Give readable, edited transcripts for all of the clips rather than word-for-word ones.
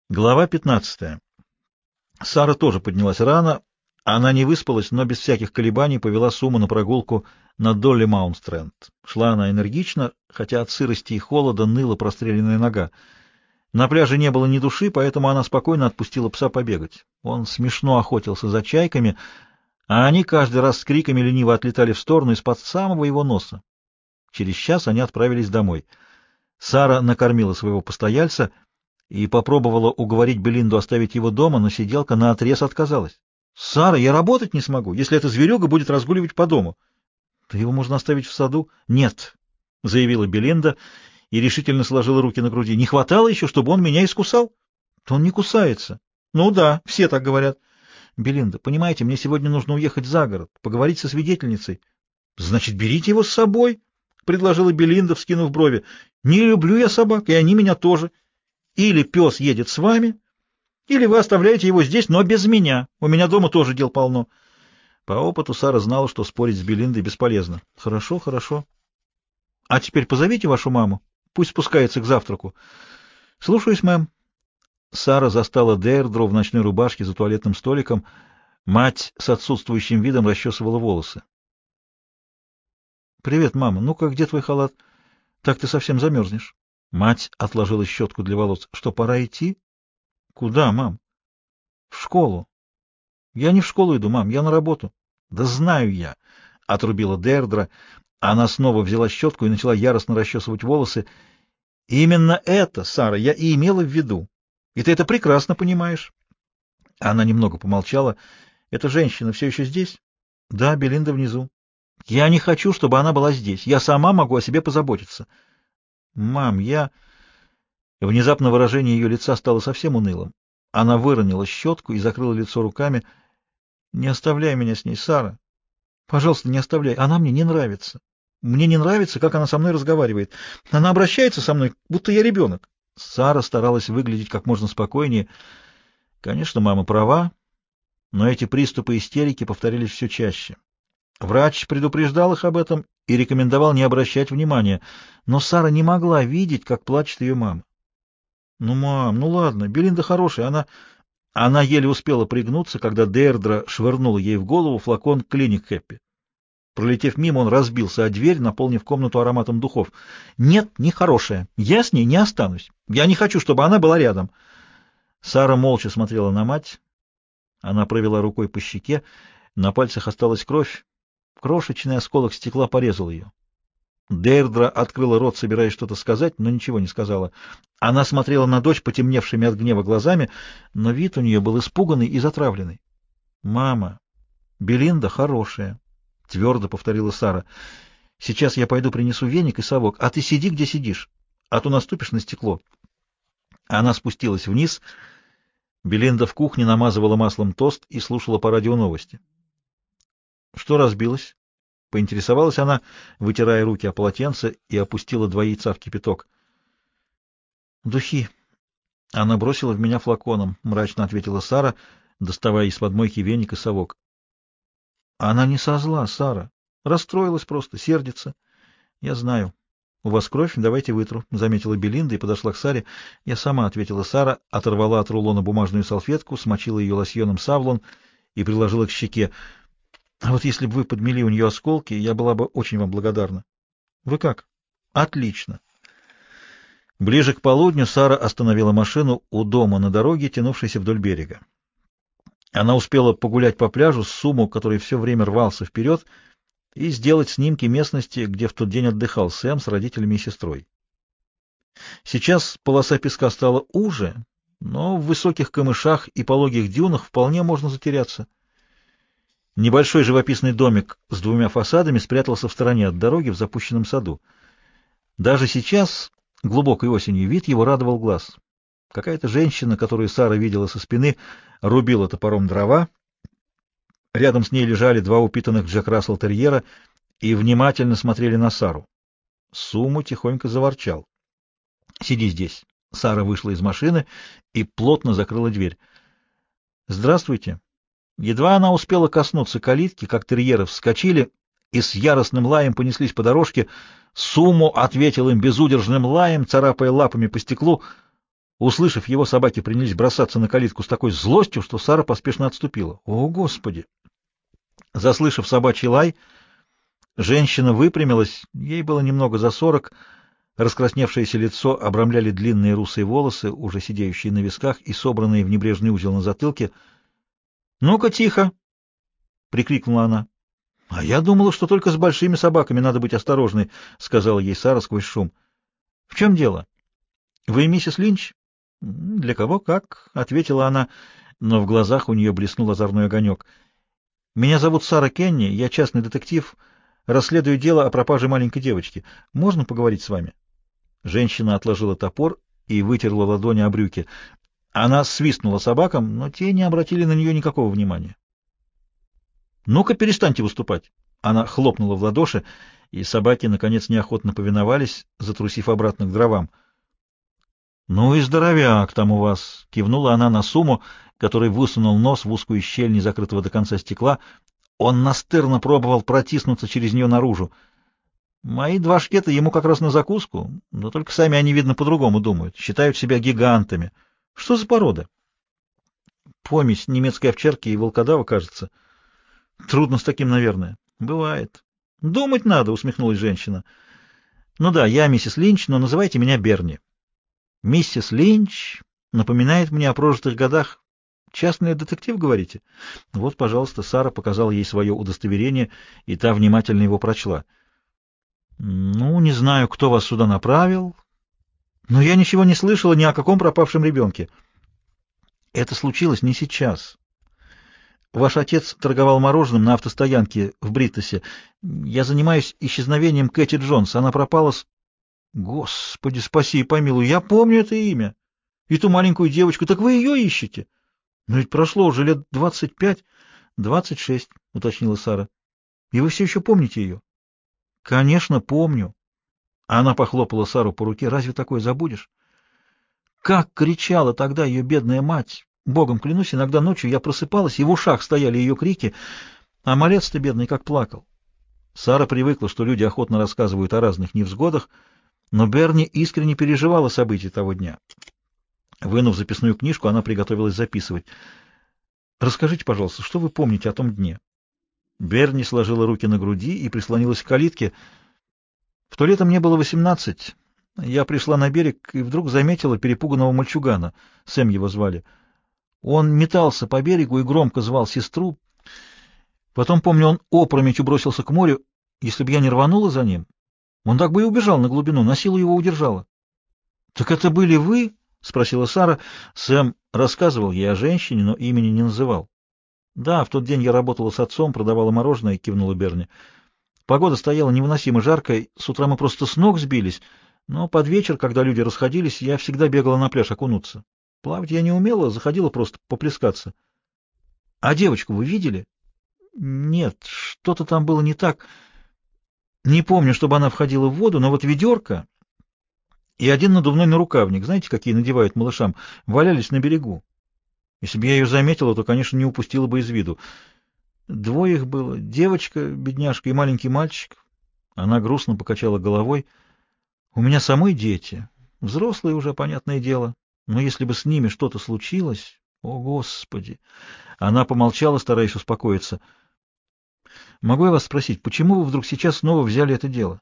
Глава 15. Сара тоже поднялась рано. Она не выспалась, но без всяких колебаний повела Суму на прогулку на Долли Маунт-Стрэнд. Шла она энергично, хотя от сырости и холода ныла простреленная нога. На пляже не было ни души, поэтому она спокойно отпустила пса побегать. Он смешно охотился за чайками, а они каждый раз с криками лениво отлетали в сторону из-под самого его носа. Через час они отправились домой. Сара накормила своего постояльца и попробовала уговорить Белинду оставить его дома, но сиделка наотрез отказалась. «Сара, я работать не смогу, если эта зверюга будет разгуливать по дому». «Да его можно оставить в саду?» «Нет», — заявила Белинда и решительно сложила руки на груди. «Не хватало еще, чтобы он меня искусал?» «То он не кусается». «Ну да, все так говорят». «Белинда, понимаете, мне сегодня нужно уехать за город, поговорить со свидетельницей». «Значит, берите его с собой», — предложила Белинда, вскинув брови. «Не люблю я собак, и они меня тоже. Или пес едет с вами, или вы оставляете его здесь, но без меня. У меня дома тоже дел полно». По опыту Сара знала, что спорить с Белиндой бесполезно. «Хорошо, хорошо. А теперь позовите вашу маму. Пусть спускается к завтраку». «Слушаюсь, мэм». Сара застала Дейрдру в ночной рубашке за туалетным столиком. Мать с отсутствующим видом расчесывала волосы. «Привет, мама. Ну-ка, где твой халат? Так ты совсем замерзнешь». Мать отложила щетку для волос. «Что, пора идти?» «Куда, мам?» «В школу». «Я не в школу иду, мам, я на работу». «Да знаю я», — отрубила Дейрдра. Она снова взяла щетку и начала яростно расчесывать волосы. «Именно это, Сара, я и имела в виду. И ты это прекрасно понимаешь». Она немного помолчала. «Эта женщина все еще здесь?» «Да, Белинда внизу». «Я не хочу, чтобы она была здесь. Я сама могу о себе позаботиться». «Мам, я...» Внезапно выражение ее лица стало совсем унылым. Она выронила щетку и закрыла лицо руками. «Не оставляй меня с ней, Сара. Пожалуйста, не оставляй. Она мне не нравится. Мне не нравится, как она со мной разговаривает. Она обращается со мной, будто я ребенок». Сара старалась выглядеть как можно спокойнее. Конечно, мама права, но эти приступы истерики повторялись все чаще. Врач предупреждал их об этом и рекомендовал не обращать внимания, но Сара не могла видеть, как плачет ее мама. «Ну, мам, ну ладно, Белинда хорошая, она...» Она еле успела пригнуться, когда Дейрдра швырнула ей в голову флакон «Клиник Хэппи». Пролетев мимо, он разбился о дверь, наполнив комнату ароматом духов. «Нет, не хорошая. Я с ней не останусь. Я не хочу, чтобы она была рядом». Сара молча смотрела на мать. Она провела рукой по щеке. На пальцах осталась кровь. Крошечный осколок стекла порезал ее. Дейрдра открыла рот, собираясь что-то сказать, но ничего не сказала. Она смотрела на дочь потемневшими от гнева глазами, но вид у нее был испуганный и затравленный. «Мама, Белинда хорошая», — твердо повторила Сара. «Сейчас я пойду принесу веник и совок, а ты сиди, где сидишь, а то наступишь на стекло». Она спустилась вниз. Белинда в кухне намазывала маслом тост и слушала по радио новости. «Что разбилось?» — поинтересовалась она, вытирая руки о полотенце, и опустила 2 яйца в кипяток. «Духи». Она бросила в меня флаконом, — мрачно ответила Сара, доставая из-под мойки веник и совок. Она не со зла, Сара. Расстроилась просто, сердится. Я знаю. У вас кровь, давайте вытру, — заметила Белинда и подошла к Саре. Я сама, — ответила Сара, оторвала от рулона бумажную салфетку, смочила ее лосьоном Савлон и приложила к щеке. А вот если бы вы подмели у нее осколки, я была бы очень вам благодарна. Вы как? Отлично. Ближе к полудню Сара остановила машину у дома на дороге, тянувшейся вдоль берега. Она успела погулять по пляжу с Суму, который все время рвался вперед, и сделать снимки местности, где в тот день отдыхал Сэм с родителями и сестрой. Сейчас полоса песка стала уже, но в высоких камышах и пологих дюнах вполне можно затеряться. Небольшой живописный домик с 2 фасадами спрятался в стороне от дороги в запущенном саду. Даже сейчас, глубокой осенью, вид его радовал глаз. Какая-то женщина, которую Сара видела со спины, рубила топором дрова. Рядом с ней лежали 2 упитанных Джек Рассел-терьера и внимательно смотрели на Сару. Суму тихонько заворчал. «Сиди здесь». Сара вышла из машины и плотно закрыла дверь. «Здравствуйте». Едва она успела коснуться калитки, как терьеры вскочили и с яростным лаем понеслись по дорожке. Суму ответил им безудержным лаем, царапая лапами по стеклу. Услышав его, собаки принялись бросаться на калитку с такой злостью, что Сара поспешно отступила. О, Господи! Заслышав собачий лай, женщина выпрямилась, ей было немного за 40, раскрасневшееся лицо обрамляли длинные русые волосы, уже сидеющие на висках и собранные в небрежный узел на затылке. «Ну-ка, тихо!» — прикрикнула она. «А я думала, что только с большими собаками надо быть осторожной», — сказала ей Сара сквозь шум. «В чем дело? Вы миссис Линч?» «Для кого как?» — ответила она, но в глазах у нее блеснул озорной огонек. «Меня зовут Сара Кенни, я частный детектив, расследую дело о пропаже маленькой девочки. Можно поговорить с вами?» Женщина отложила топор и вытерла ладони о брюки. Она свистнула собакам, но те не обратили на нее никакого внимания. «Ну-ка, перестаньте выступать!» Она хлопнула в ладоши, и собаки, наконец, неохотно повиновались, затрусив обратно к дровам. «Ну и здоровяк там у вас!» — кивнула она на Суму, который высунул нос в узкую щель незакрытого до конца стекла. Он настырно пробовал протиснуться через нее наружу. «Мои два шкета ему как раз на закуску, но только сами они, видно, по-другому думают, считают себя гигантами. Что за порода?» «Помесь немецкой овчарки и волкодава, кажется». «Трудно с таким, наверное». «Бывает». «Думать надо», — усмехнулась женщина. «Ну да, я миссис Линч, но называйте меня Берни». «Миссис Линч напоминает мне о прожитых годах. Частный детектив, говорите?» Вот, пожалуйста, Сара показала ей свое удостоверение, и та внимательно его прочла. «Ну, не знаю, кто вас сюда направил, но я ничего не слышала ни о каком пропавшем ребенке. Это случилось не сейчас. Ваш отец торговал мороженым на автостоянке в Бриттосе. Я занимаюсь исчезновением Кэти Джонс. Она пропала с... Господи, спаси и помилуй, я помню это имя. И ту маленькую девочку. Так вы ее ищете? Но ведь прошло уже лет 25, 26, уточнила Сара. И вы все еще помните ее? Конечно, помню. Она похлопала Сару по руке. Разве такое забудешь? Как кричала тогда ее бедная мать! Богом клянусь, иногда ночью я просыпалась, и в ушах стояли ее крики, а малец-то бедный как плакал. Сара привыкла, что люди охотно рассказывают о разных невзгодах, но Берни искренне переживала события того дня. Вынув записную книжку, она приготовилась записывать. «Расскажите, пожалуйста, что вы помните о том дне?» Берни сложила руки на груди и прислонилась к калитке. «В то лето мне было 18. Я пришла на берег и вдруг заметила перепуганного мальчугана. Сэм его звали. Он метался по берегу и громко звал сестру. Потом, помню, он опрометью бросился к морю. Если бы я не рванула за ним, он так бы и убежал на глубину, на силу его удержала». «Так это были вы?» — спросила Сара. Сэм рассказывал ей о женщине, но имени не называл. «Да, в тот день я работала с отцом, продавала мороженое», — кивнула Берни. «Погода стояла невыносимо жаркой, с утра мы просто с ног сбились, но под вечер, когда люди расходились, я всегда бегала на пляж окунуться. Плавать я не умела, заходила просто поплескаться». «А девочку вы видели?» «Нет, что-то там было не так. Не помню, чтобы она входила в воду, но вот ведерко и один надувной нарукавник, знаете, какие надевают малышам, валялись на берегу. Если бы я ее заметила, то, конечно, не упустила бы из виду. Двое их было, девочка, бедняжка, и маленький мальчик». Она грустно покачала головой. «У меня самой дети, взрослые уже, понятное дело, но если бы с ними что-то случилось, о, Господи!» Она помолчала, стараясь успокоиться. «Могу я вас спросить, почему вы вдруг сейчас снова взяли это дело?»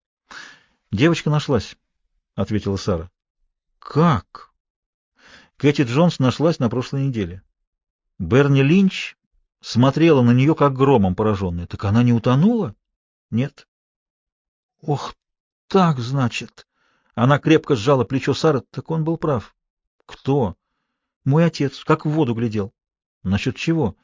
«Девочка нашлась», — ответила Сара. «Как?» Кэти Джонс нашлась на прошлой неделе. Берни Линч смотрела на нее, как громом пораженная. «Так она не утонула?» «Нет». «Ох, так, значит...» Она крепко сжала плечо Сары. «Так он был прав». «Кто?» «Мой отец. Как в воду глядел». «Насчет чего?»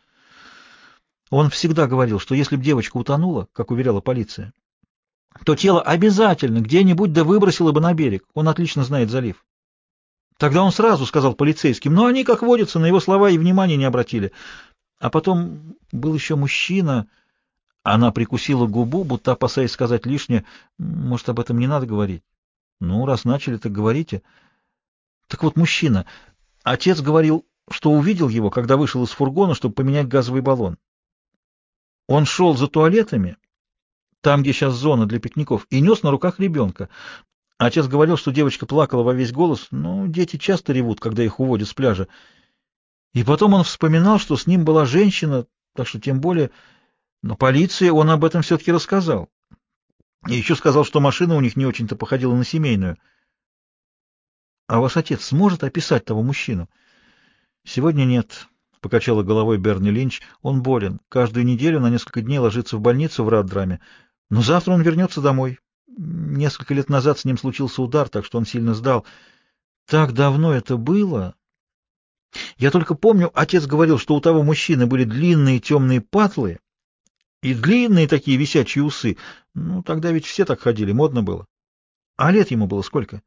«Он всегда говорил, что если б девочка утонула, как уверяла полиция, то тело обязательно где-нибудь да выбросило бы на берег. Он отлично знает залив». Тогда он сразу сказал полицейским, но они, как водится, на его слова и внимания не обратили. А потом был еще мужчина. Она прикусила губу, будто опасаясь сказать лишнее. Может, об этом не надо говорить? Ну, раз начали, так говорите. Так вот, мужчина. Отец говорил, что увидел его, когда вышел из фургона, чтобы поменять газовый баллон. Он шел за туалетами, там, где сейчас зона для пикников, и нес на руках ребенка. Отец говорил, что девочка плакала во весь голос, но дети часто ревут, когда их уводят с пляжа. И потом он вспоминал, что с ним была женщина, так что тем более... Но полиции он об этом все-таки рассказал. И еще сказал, что машина у них не очень-то походила на семейную. А ваш отец сможет описать того мужчину? Сегодня нет, — покачала головой Берни Линч. Он болен. Каждую неделю на несколько дней ложится в больницу в Раддраме. Но завтра он вернется домой. Несколько лет назад с ним случился удар, так что он сильно сдал. Так давно это было. Я только помню, отец говорил, что у того мужчины были длинные темные патлы и длинные такие висячие усы. Ну, тогда ведь все так ходили, модно было. А лет ему было сколько?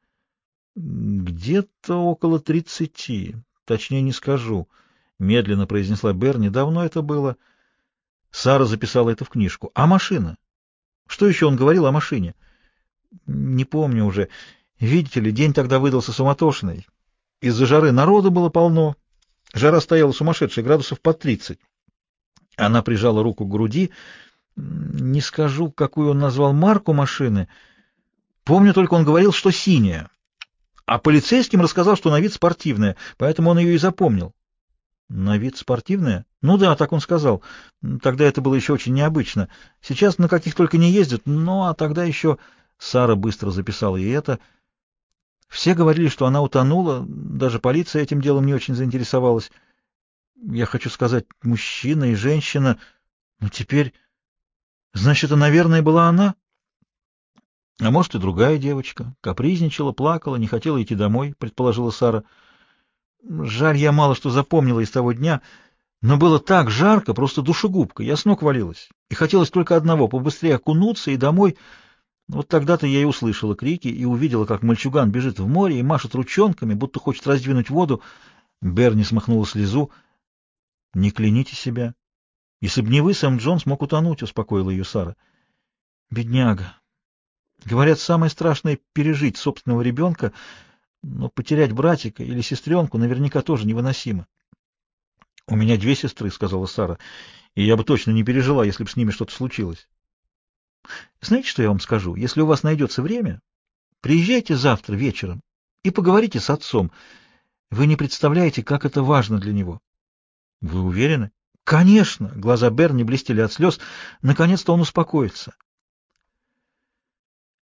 Где-то около 30. Точнее не скажу, — медленно произнесла Берни. Давно это было. Сара записала это в книжку. А машина? Что еще он говорил о машине? Не помню уже. Видите ли, день тогда выдался суматошный. Из-за жары народу было полно. Жара стояла сумасшедшая, градусов под 30. Она прижала руку к груди. Не скажу, какую он назвал марку машины. Помню только, он говорил, что синяя. А полицейским рассказал, что на вид спортивная, поэтому он ее и запомнил. На вид спортивная? Ну да, так он сказал. Тогда это было еще очень необычно. Сейчас на каких только не ездят, ну а тогда еще... Сара быстро записала и это. Все говорили, что она утонула, даже полиция этим делом не очень заинтересовалась. Я хочу сказать, мужчина и женщина. Ну теперь... Значит, это, наверное, была она? А может, и другая девочка. Капризничала, плакала, не хотела идти домой, предположила Сара. Жаль, я мало что запомнила из того дня, но было так жарко, просто душегубка. Я с ног валилась. И хотелось только одного — побыстрее окунуться и домой. Вот тогда-то я и услышала крики и увидела, как мальчуган бежит в море и машет ручонками, будто хочет раздвинуть воду. Берни смахнула слезу. — Не кляните себя. Если б не вы, Сэм Джонс мог утонуть, — успокоила ее Сара. — Бедняга. Говорят, самое страшное — пережить собственного ребенка, но потерять братика или сестренку наверняка тоже невыносимо. — У меня две сестры, — сказала Сара, — и я бы точно не пережила, если бы с ними что-то случилось. — Знаете, что я вам скажу? Если у вас найдется время, приезжайте завтра вечером и поговорите с отцом. Вы не представляете, как это важно для него. — Вы уверены? — Конечно! Глаза Берни блестели от слез. Наконец-то он успокоится.